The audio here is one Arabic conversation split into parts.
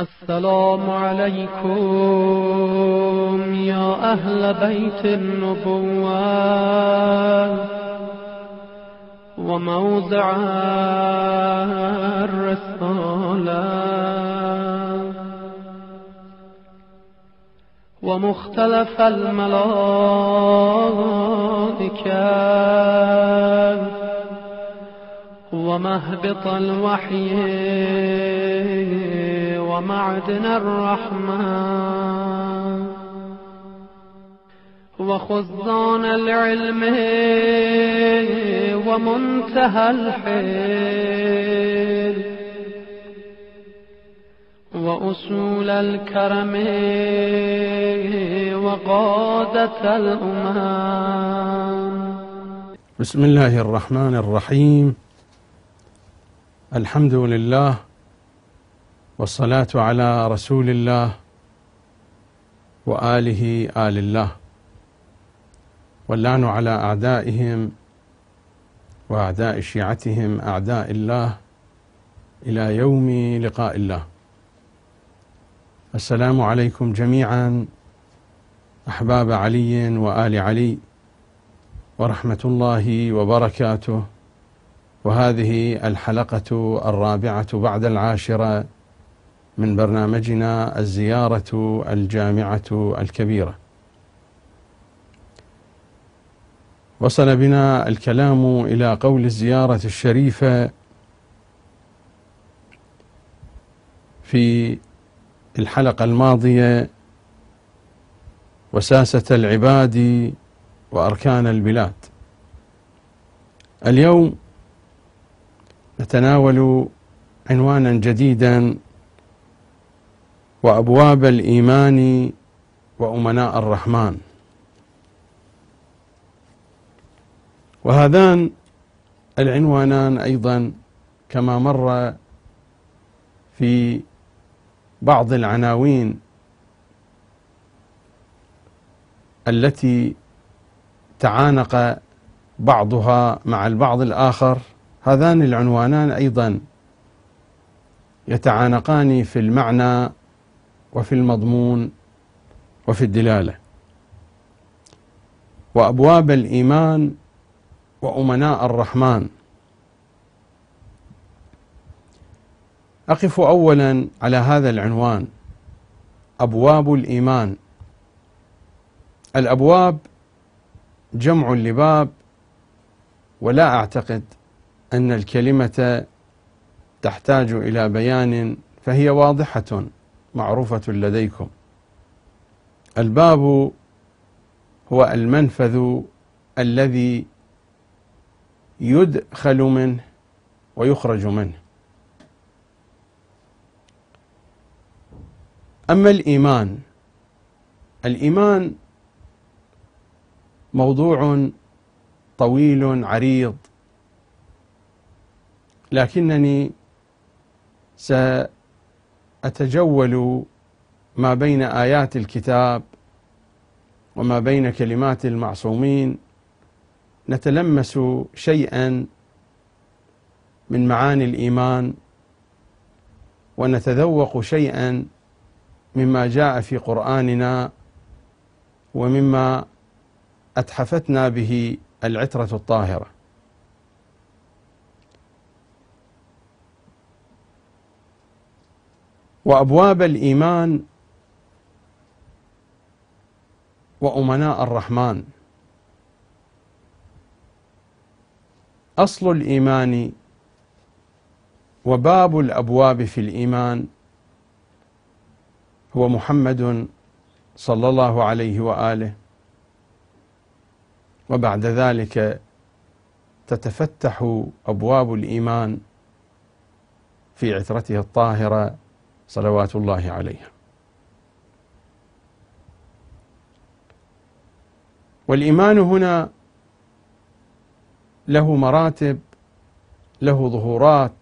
السلام عليكم يا أهل بيت النبوة وموضع الرسالة ومختلف الملائكة ومهبط الوحي ومعدن الرحمة وخزان العلم ومنتهى الحيل وأصول الكرم وقادة الأمم. بسم الله الرحمن الرحيم. الحمد لله والصلاة على رسول الله وآله آل الله، واللعن على أعدائهم وأعداء شيعتهم أعداء الله إلى يوم لقاء الله. السلام عليكم جميعا أحباب علي وآل علي ورحمة الله وبركاته. وهذه الحلقة الرابعة بعد العاشرة من برنامجنا الزيارة الجامعة الكبيرة. وصل بنا الكلام إلى قول الزيارة الشريفة في الحلقة الماضية: وساسة العباد وأركان البلاد. اليوم نتناول عنوانا جديدا: وأبواب الإيمان وأمناء الرحمن. وهذان العنوانان أيضا كما مر في بعض العناوين التي تعانق بعضها مع البعض الآخر، هذان العنوانان أيضا يتعانقان في المعنى وفي المضمون وفي الدلالة. وأبواب الإيمان وأمناء الرحمن. أقف أولا على هذا العنوان: أبواب الإيمان. الأبواب جمع لباب، ولا أعتقد أن الكلمة تحتاج إلى بيان، فهي واضحة معروفة لديكم. الباب هو المنفذ الذي يدخل منه ويخرج منه. أما الإيمان موضوع طويل عريض، لكنني سأتجول ما بين آيات الكتاب وما بين كلمات المعصومين، نتلمس شيئا من معاني الإيمان، ونتذوق شيئا مما جاء في قرآننا ومما أتحفتنا به العترة الطاهرة. وأبواب الإيمان وأمناء الرحمن. أصل الإيمان وباب الأبواب في الإيمان هو محمد صلى الله عليه وآله، وبعد ذلك تتفتح أبواب الإيمان في عترته الطاهرة صلوات الله عليها. والإيمان هنا له مراتب، له ظهورات،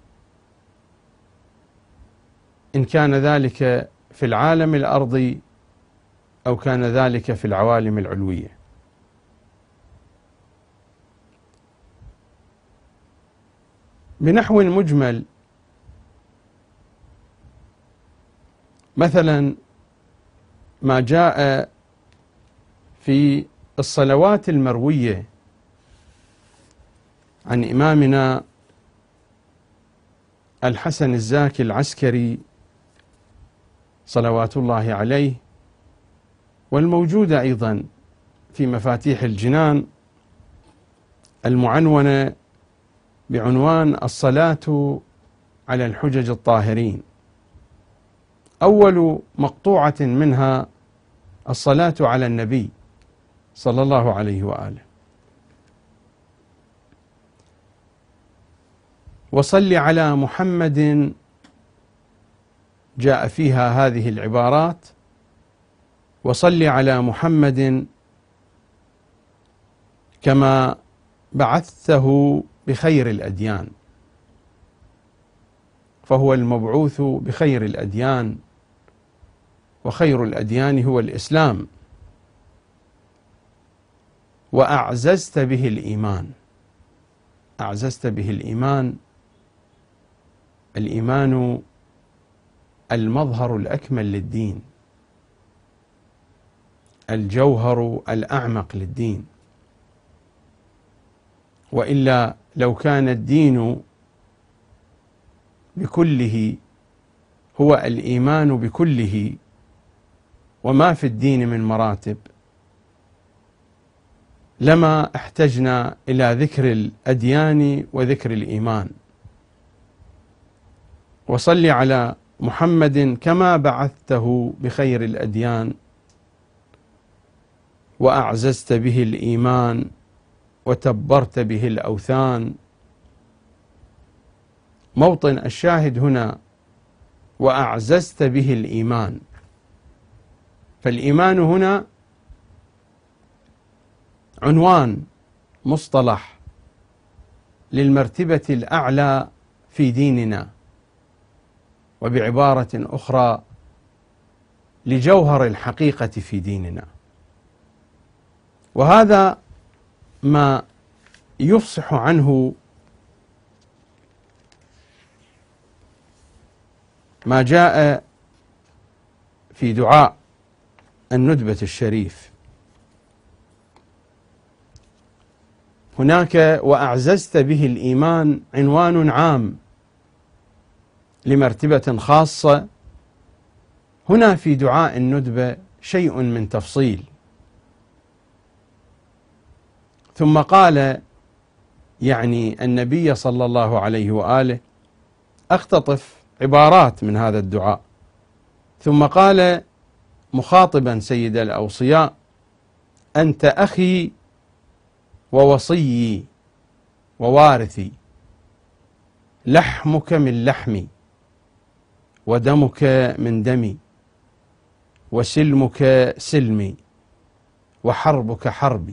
إن كان ذلك في العالم الأرضي أو كان ذلك في العوالم العلوية. بنحو مجمل، مثلا ما جاء في الصلوات المروية عن إمامنا الحسن الزاكي العسكري صلوات الله عليه، والموجودة أيضا في مفاتيح الجنان المعنونة بعنوان الصلاة على الحجج الطاهرين. أول مقطوعة منها الصلاة على النبي صلى الله عليه وآله: وصل على محمد، جاء فيها هذه العبارات: وصل على محمد كما بعثته بخير الأديان، فهو المبعوث بخير الأديان، وخير الأديان هو الإسلام، وأعززت به الإيمان. أعززت به الإيمان، الإيمان المظهر الأكمل للدين، الجوهر الأعمق للدين، وإلا لو كان الدين بكله هو الإيمان بكله وما في الدين من مراتب لما احتجنا إلى ذكر الأديان وذكر الإيمان. وصل على محمد كما بعثته بخير الأديان، وأعززت به الإيمان، وتبرت به الأوثان. موطن الشاهد هنا وأعززت به الإيمان، فالإيمان هنا عنوان مصطلح للمرتبة الأعلى في ديننا، وبعبارة أخرى لجوهر الحقيقة في ديننا. وهذا ما يفصح عنه ما جاء في دعاء الندبة الشريف. هناك وأعززت به الإيمان عنوان عام لمرتبة خاصة، هنا في دعاء الندبة شيء من تفصيل. ثم قال يعني النبي صلى الله عليه وآله، أختطف عبارات من هذا الدعاء. ثم قال مخاطبا سيد الأوصياء: أنت أخي ووصيي ووارثي، لحمك من لحمي، ودمك من دمي، وسلمك سلمي، وحربك حربي.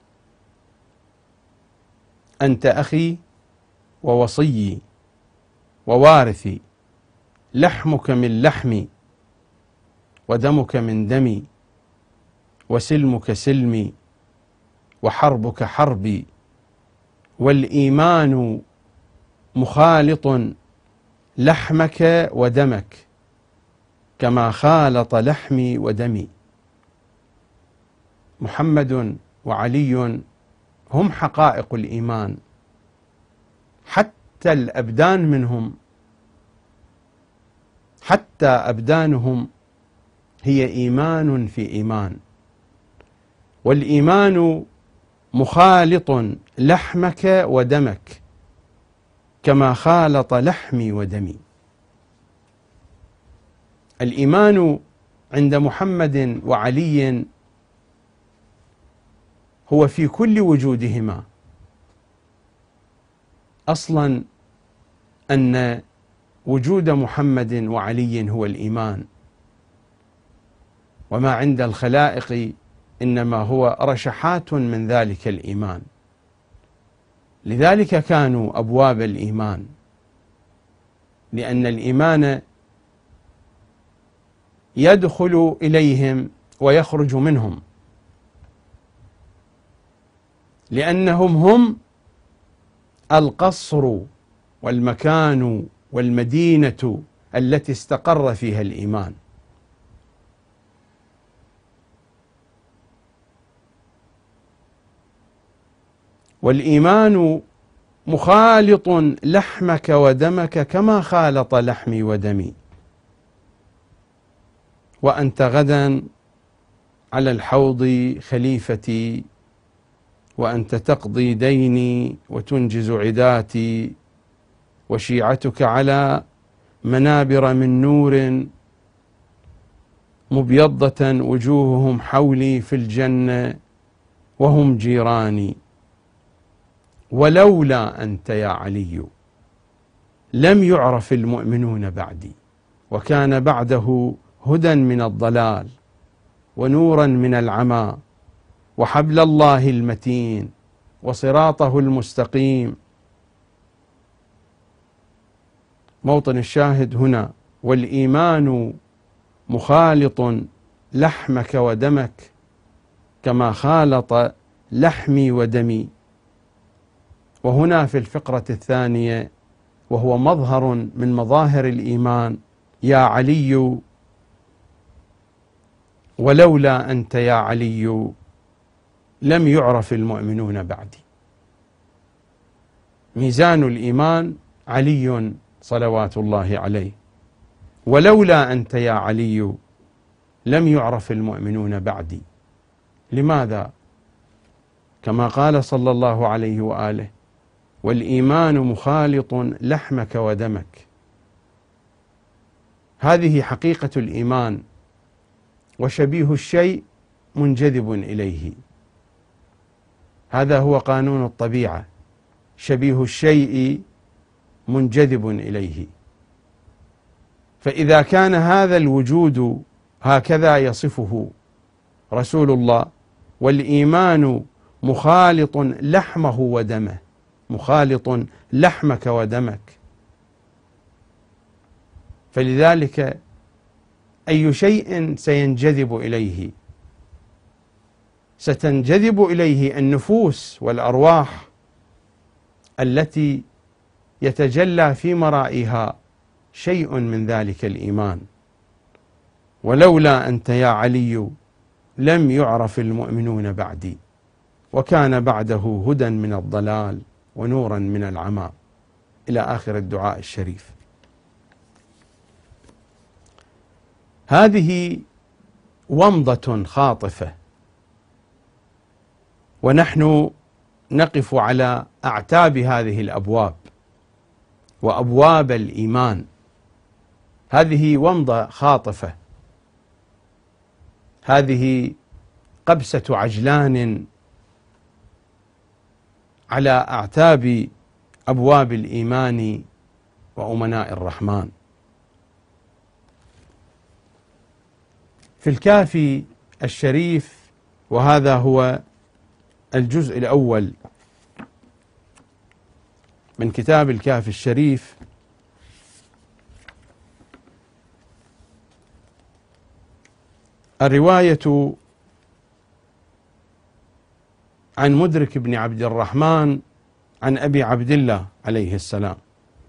أنت أخي ووصيي ووارثي، لحمك من لحمي، ودمك من دمي، وسلمك سلمي، وحربك حربي. والإيمان مخالط لحمك ودمك كما خالط لحمي ودمي. محمد وعلي هم حقائق الإيمان، حتى الأبدان منهم، حتى أبدانهم هي إيمان في إيمان. والإيمان مخالط لحمك ودمك كما خالط لحمي ودمي. الإيمان عند محمد وعلي هو في كل وجودهما. أصلا أن وجود محمد وعلي هو الإيمان، وما عند الخلائق إنما هو رشحات من ذلك الإيمان. لذلك كانوا أبواب الإيمان، لأن الإيمان يدخل إليهم ويخرج منهم، لأنهم هم القصر والمكان والمدينة التي استقر فيها الإيمان. والإيمان مخالط لحمك ودمك كما خالط لحمي ودمي، وأنت غدا على الحوض خليفتي، وأنت تقضي ديني وتنجز عداتي، وشيعتك على منابر من نور مبيضة وجوههم حولي في الجنة وهم جيراني. ولولا أنت يا علي لم يعرف المؤمنون بعدي، وكان بعده هدى من الضلال ونورا من العمى وحبل الله المتين وصراطه المستقيم. موطن الشاهد هنا: والإيمان مخالط لحمك ودمك كما خالط لحمي ودمي. وهنا في الفقرة الثانية، وهو مظهر من مظاهر الإيمان: يا علي ولولا أنت يا علي لم يعرف المؤمنون بعدي. ميزان الإيمان علي صلوات الله عليه، ولولا أنت يا علي لم يعرف المؤمنون بعدي. لماذا؟ كما قال صلى الله عليه وآله: والإيمان مخالط لحمك ودمك. هذه حقيقة الإيمان، وشبيه الشيء منجذب إليه. هذا هو قانون الطبيعة، شبيه الشيء منجذب إليه. فإذا كان هذا الوجود هكذا يصفه رسول الله: والإيمان مخالط لحمه ودمه، مخالط لحمك ودمك، فلذلك أي شيء سينجذب إليه؟ ستنجذب إليه النفوس والأرواح التي يتجلى في مرائها شيء من ذلك الإيمان. ولولا أنت يا علي لم يعرف المؤمنون بعدي، وكان بعده هدى من الضلال ونورا من العمى، إلى آخر الدعاء الشريف. هذه ومضة خاطفة، ونحن نقف على أعتاب هذه الأبواب وأبواب الإيمان. هذه ومضة خاطفة، هذه قبسة عجلان على أعتاب أبواب الإيمان وأمناء الرحمن. في الكافي الشريف، وهذا هو الجزء الأول من كتاب الكافي الشريف، الرواية عن مدرك بن عبد الرحمن عن أبي عبد الله عليه السلام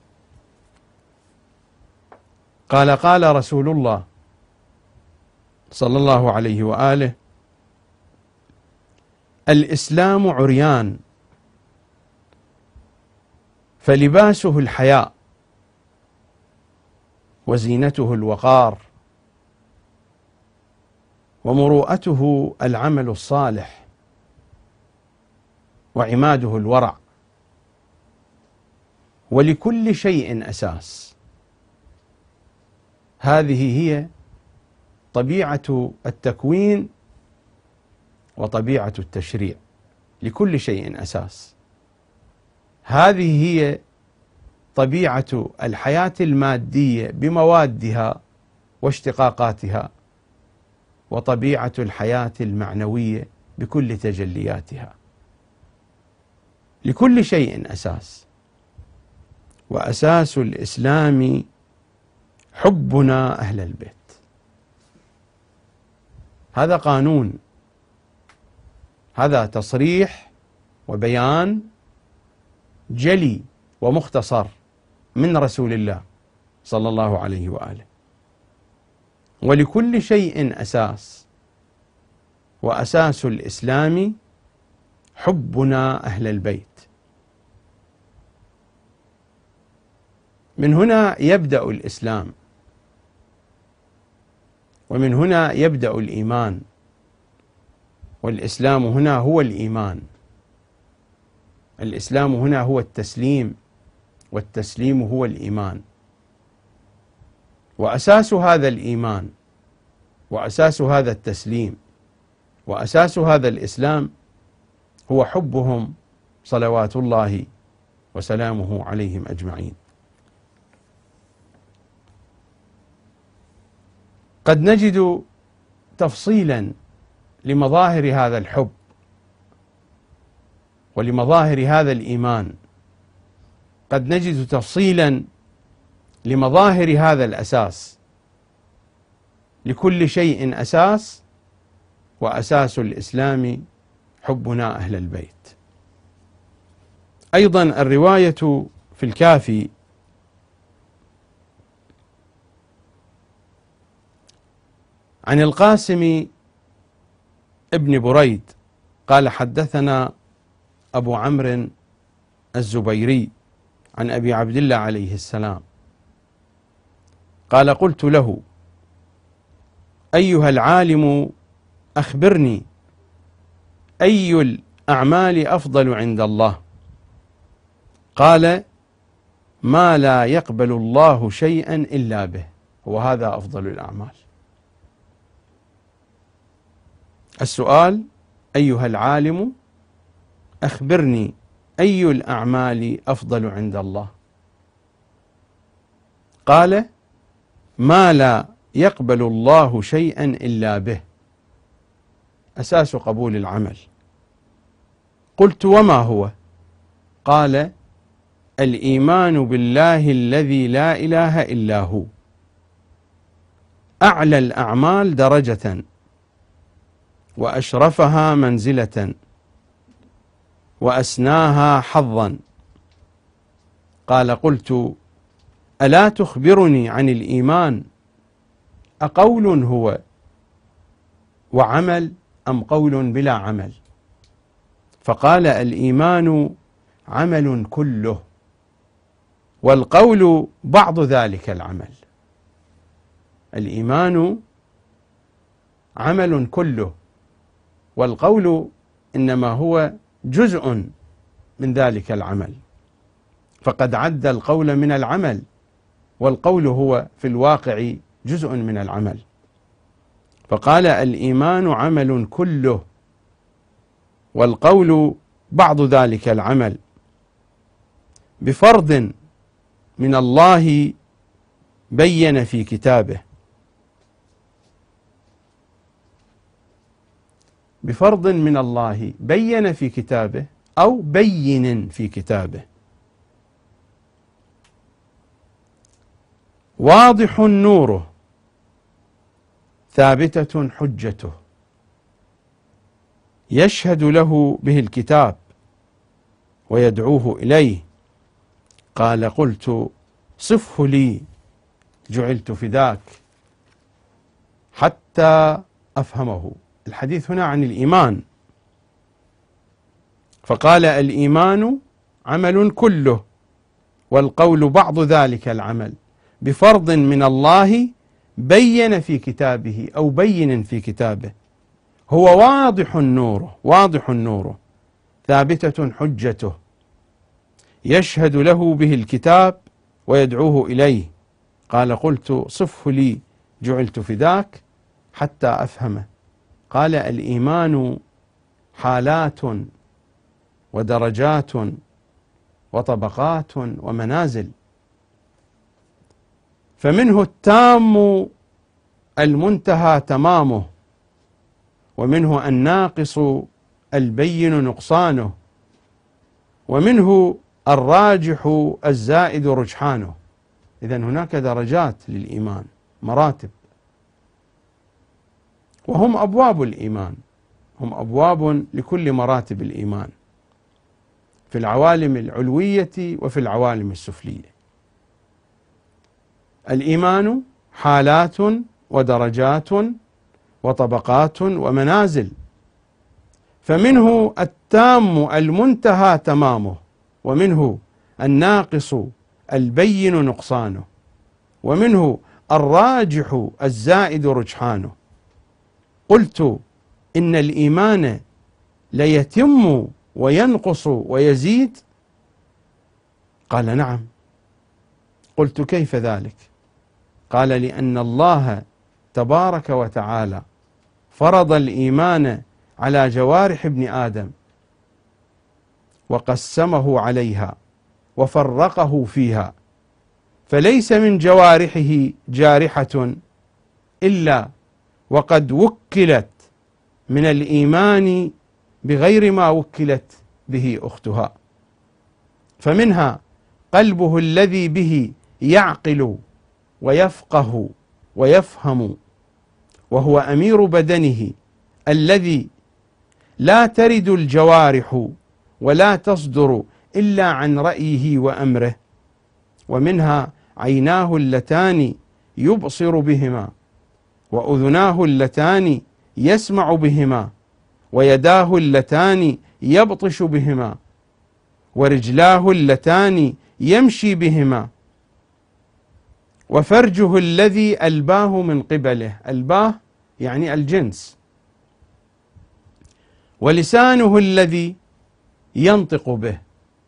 قال: قال رسول الله صلى الله عليه وآله: الإسلام عريان فلباسه الحياء وزينته الوقار ومروءته العمل الصالح وعماده الورع، ولكل شيء أساس. هذه هي طبيعة التكوين وطبيعة التشريع، لكل شيء أساس. هذه هي طبيعة الحياة المادية بموادها واشتقاقاتها، وطبيعة الحياة المعنوية بكل تجلياتها. لكل شيء أساس، وأساس الإسلام حبنا أهل البيت. هذا قانون، هذا تصريح وبيان جلي ومختصر من رسول الله صلى الله عليه وآله. ولكل شيء أساس، وأساس الإسلام حبنا أهل البيت. من هنا يبدأ الإسلام، ومن هنا يبدأ الإيمان، والإسلام هنا هو الإيمان. الإسلام هنا هو التسليم، والتسليم هو الإيمان. وأساس هذا الإيمان، وأساس هذا التسليم، وأساس هذا الإسلام هو حبهم صلوات الله وسلامه عليهم أجمعين. قد نجد تفصيلا لمظاهر هذا الحب ولمظاهر هذا الإيمان، قد نجد تفصيلا لمظاهر هذا الأساس. لكل شيء أساس، وأساس الإسلام حبنا أهل البيت. أيضا الرواية في الكافي عن القاسم ابن بريد قال حدثنا أبو عمرو الزبيري عن أبي عبد الله عليه السلام قال قلت له: أيها العالم أخبرني أي الأعمال أفضل عند الله؟ قال: ما لا يقبل الله شيئا إلا به، وهذا أفضل الأعمال. السؤال: أيها العالم أخبرني أي الأعمال أفضل عند الله؟ قال: ما لا يقبل الله شيئا إلا به، أساس قبول العمل. قلت: وما هو؟ قال: الإيمان بالله الذي لا إله إلا هو، أعلى الأعمال درجة، وأشرفها منزلة، وأسناها حظا. قال: قلت: ألا تخبرني عن الإيمان؟ أقول هو وعمل أم قول بلا عمل؟ فقال: الإيمان عمل كله، والقول بعض ذلك العمل. الإيمان عمل كله، والقول إنما هو جزء من ذلك العمل، فقد عد القول من العمل، والقول هو في الواقع جزء من العمل. فقال: الإيمان عمل كله، والقول بعض ذلك العمل، بفرض من الله بين في كتابه، بفرض من الله بين في كتابه، أو بين في كتابه، واضح نوره، ثابتة حجته، يشهد له به الكتاب ويدعوه إليه. قال: قلت: صفه لي، جعلت فداك، حتى أفهمه. الحديث هنا عن الإيمان، فقال: الإيمان عمل كله، والقول بعض ذلك العمل، بفرض من الله بين في كتابه، أو بين في كتابه، هو واضح نوره، واضح نوره، ثابتة حجته، يشهد له به الكتاب ويدعوه إليه. قال: قلت: صفه لي، جعلت فداك، حتى أفهمه. قال: الإيمان حالات ودرجات وطبقات ومنازل، فمنه التام المنتهى تمامه، ومنه الناقص البين نقصانه، ومنه الراجح الزائد رجحانه. إذن هناك درجات للإيمان، مراتب، وهم أبواب الإيمان، هم أبواب لكل مراتب الإيمان في العوالم العلوية وفي العوالم السفلية. الإيمان حالات ودرجات وطبقات ومنازل، فمنه التام المنتهى تمامه، ومنه الناقص البين نقصانه، ومنه الراجح الزائد رجحانه. قلت إن الإيمان ليتم وينقص ويزيد؟ قال نعم. قلت كيف ذلك؟ قال لأن الله تبارك وتعالى فرض الإيمان على جوارح ابن آدم وقسمه عليها وفرقه فيها، فليس من جوارحه جارحة إلا وقد وكلت من الإيمان بغير ما وكلت به أختها، فمنها قلبه الذي به يعقل ويفقه ويفهم، وهو أمير بدنه الذي لا ترد الجوارح ولا تصدر إلا عن رأيه وأمره، ومنها عيناه اللتان يبصر بهما، وأذناه اللتان يسمع بهما، ويداه اللتان يبطش بهما، ورجلاه اللتان يمشي بهما، وفرجه الذي ألباه من قبله، ألباه يعني الجنس، ولسانه الذي ينطق به،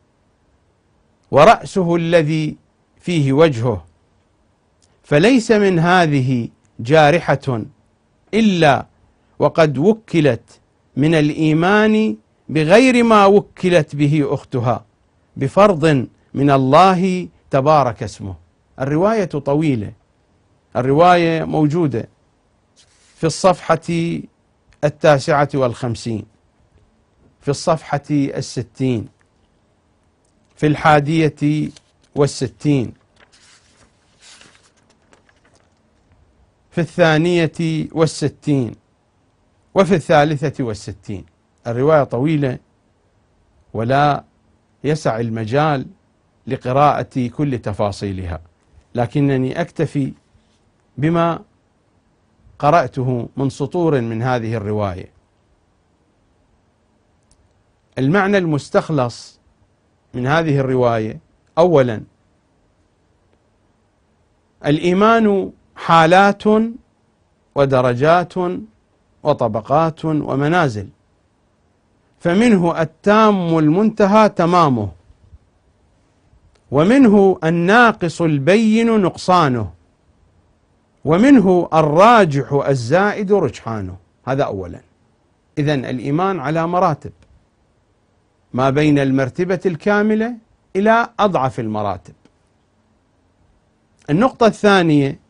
ورأسه الذي فيه وجهه، فليس من هذه جارحة إلا وقد وكلت من الإيمان بغير ما وكلت به أختها بفرض من الله تبارك اسمه. الرواية طويلة، الرواية موجودة في الصفحة 59، في الصفحة 60، في 61، في 62، وفي 63. الرواية طويلة ولا يسع المجال لقراءة كل تفاصيلها، لكنني أكتفي بما قرأته من سطور من هذه الرواية. المعنى المستخلص من هذه الرواية: أولا، الإيمان حالات ودرجات وطبقات ومنازل، فمنه التام المنتهى تمامه، ومنه الناقص البين نقصانه، ومنه الراجح الزائد رجحانه. هذا أولا. إذن الإيمان على مراتب، ما بين المرتبة الكاملة إلى أضعف المراتب. النقطة الثانية: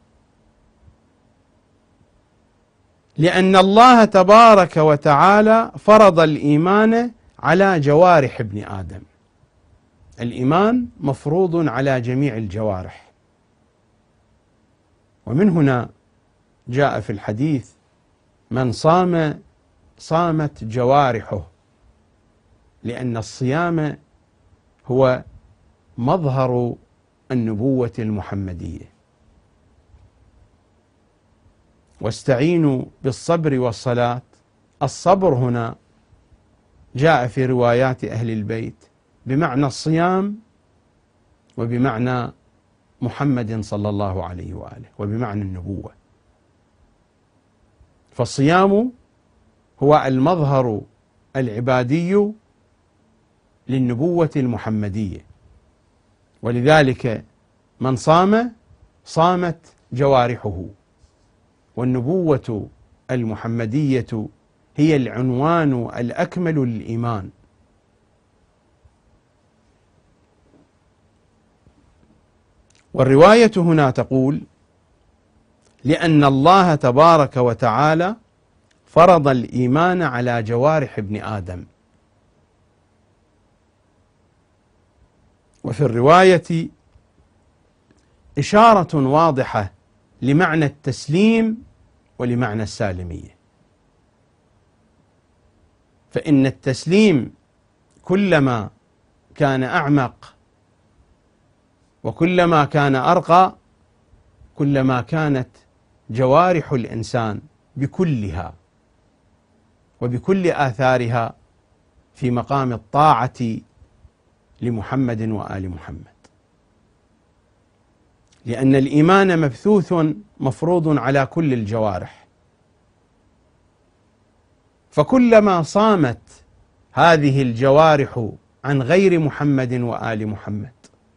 لأن الله تبارك وتعالى فرض الإيمان على جوارح ابن آدم. الإيمان مفروض على جميع الجوارح، ومن هنا جاء في الحديث: من صام صامت جوارحه، لأن الصيام هو مظهر النبوة المحمدية. واستعينوا بالصبر والصلاة. الصبر هنا جاء في روايات أهل البيت بمعنى الصيام، وبمعنى محمد صلى الله عليه وآله، وبمعنى النبوة. فالصيام هو المظهر العبادي للنبوة المحمدية، ولذلك من صام صامت جوارحه. والنبوة المحمدية هي العنوان الأكمل للإيمان. والرواية هنا تقول: لأن الله تبارك وتعالى فرض الإيمان على جوارح ابن آدم. وفي الرواية إشارة واضحة لمعنى التسليم ولمعنى السالمية. فإن التسليم كلما كان أعمق وكلما كان أرقى، كلما كانت جوارح الإنسان بكلها وبكل آثارها في مقام الطاعة لمحمد وآل محمد، لأن الإيمان مبثوث مفروض على كل الجوارح، فكلما صامت هذه الجوارح عن غير محمد وآل محمد،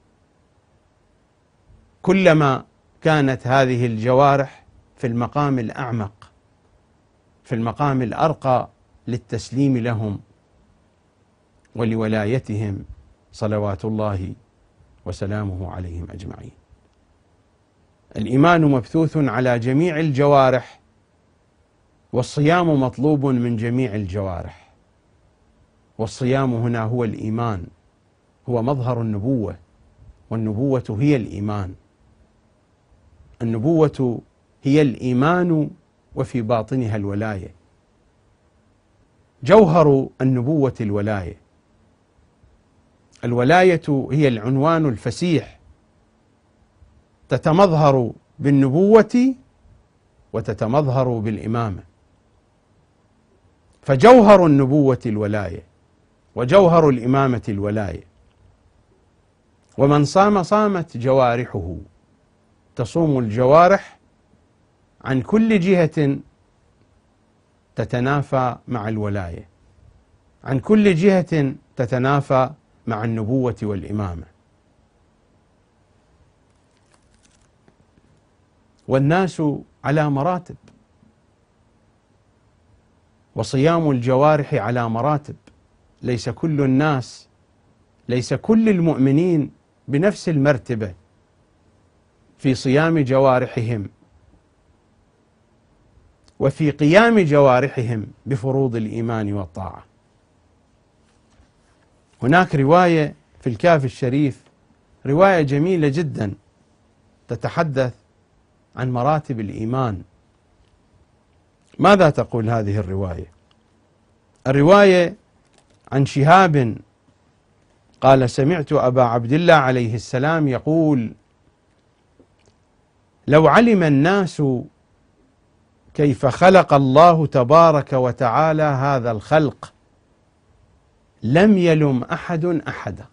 كلما كانت هذه الجوارح في المقام الأعمق، في المقام الأرقى للتسليم لهم ولولايتهم صلوات الله وسلامه عليهم أجمعين. الإيمان مبثوث على جميع الجوارح، والصيام مطلوب من جميع الجوارح، والصيام هنا هو الإيمان، هو مظهر النبوة، والنبوة هي الإيمان. النبوة هي الإيمان وفي باطنها الولاية. جوهر النبوة الولاية. الولاية هي العنوان الفسيح، تتمظهر بالنبوة وتتمظهر بالإمامة. فجوهر النبوة الولاية، وجوهر الإمامة الولاية. ومن صام صامت جوارحه، تصوم الجوارح عن كل جهة تتنافى مع الولاية، عن كل جهة تتنافى مع النبوة والإمامة. والناس على مراتب، وصيام الجوارح على مراتب. ليس كل الناس، ليس كل المؤمنين بنفس المرتبة في صيام جوارحهم وفي قيام جوارحهم بفروض الإيمان والطاعة. هناك رواية في الكافي الشريف، رواية جميلة جدا تتحدث عن مراتب الإيمان. ماذا تقول هذه الرواية؟ الرواية عن شهاب قال: سمعت أبا عبد الله عليه السلام يقول: لو علم الناس كيف خلق الله تبارك وتعالى هذا الخلق لم يلم أحد أحدا.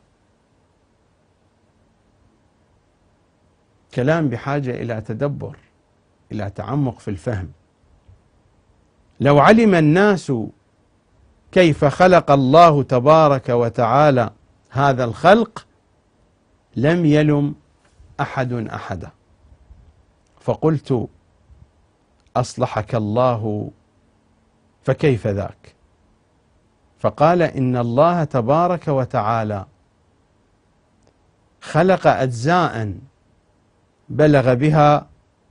كلام بحاجة إلى تدبر، إلى تعمق في الفهم. لو علم الناس كيف خلق الله تبارك وتعالى هذا الخلق لم يلم أحد أحدا. فقلت: أصلحك الله، فكيف ذاك؟ فقال: إن الله تبارك وتعالى خلق أجزاء بلغ بها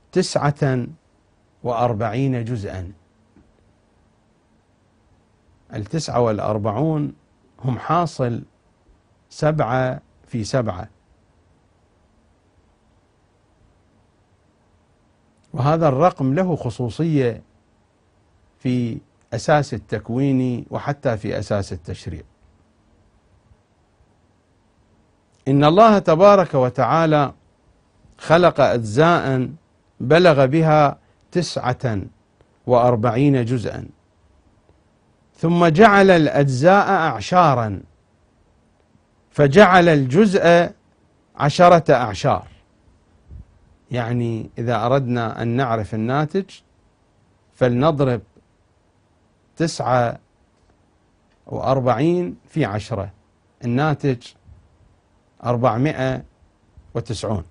49 جزءا. 49 هم حاصل 7 في 7، وهذا الرقم له خصوصية في أساس التكوين وحتى في أساس التشريع. إن الله تبارك وتعالى خلق أجزاء بلغ بها 49 جزءا، ثم جعل الأجزاء أعشارا، فجعل الجزء 10 أعشار. يعني إذا أردنا أن نعرف الناتج فلنضرب 49 في 10، الناتج 490.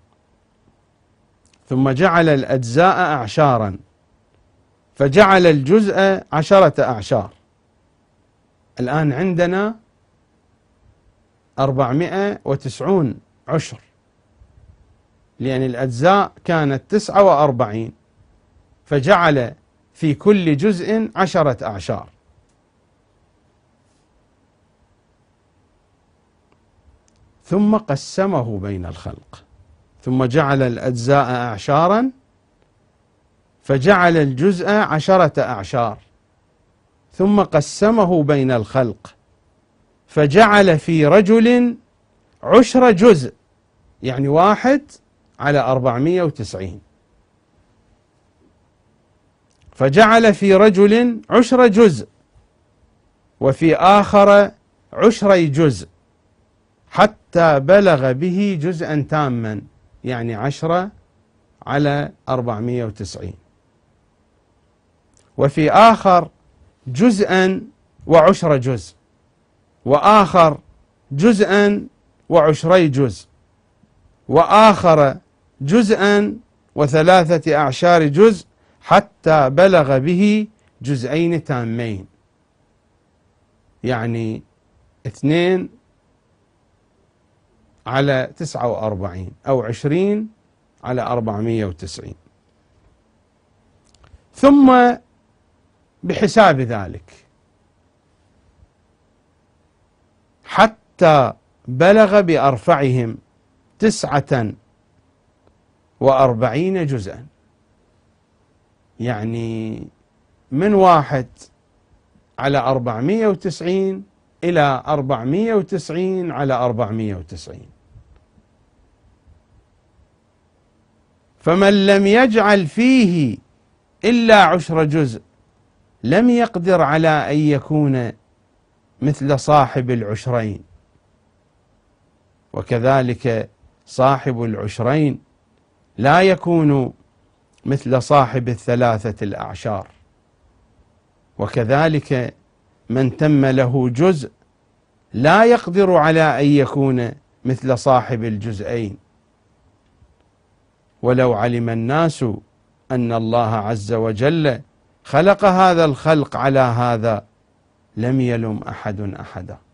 ثم جعل الأجزاء أعشارا، فجعل الجزء 10 أعشار. الآن عندنا 490 عشر، لأن الأجزاء كانت 49، فجعل في كل جزء 10 أعشار. ثم قسمه بين الخلق، ثم جعل الأجزاء أعشارا، فجعل الجزء 10 أعشار، ثم قسمه بين الخلق، فجعل في رجل 10 جزء، يعني 1 على 490. فجعل في رجل 10 جزء، وفي آخر عشري جزء حتى بلغ به جزءا تاما، يعني 10 على 490. وفي آخر جزءا وعشر جزء، وآخر جزءا وعشري جزء، وآخر جزءا و3 أعشار جزء حتى بلغ به جزئين تامين، يعني 2 على 49 أو 20 على 490. ثم بحساب ذلك حتى بلغ بأرفعهم 49 جزءا، يعني من 1 على 490 إلى 490 على 490. فمن لم يجعل فيه إلا 10 جزء لم يقدر على أن يكون مثل صاحب العشرين، وكذلك صاحب العشرين لا يكون مثل صاحب 3 الأعشار، وكذلك من تم له جزء لا يقدر على أن يكون مثل صاحب الجزئين. ولو علم الناس أن الله عز وجل خلق هذا الخلق على هذا لم يلم أحد أحدا.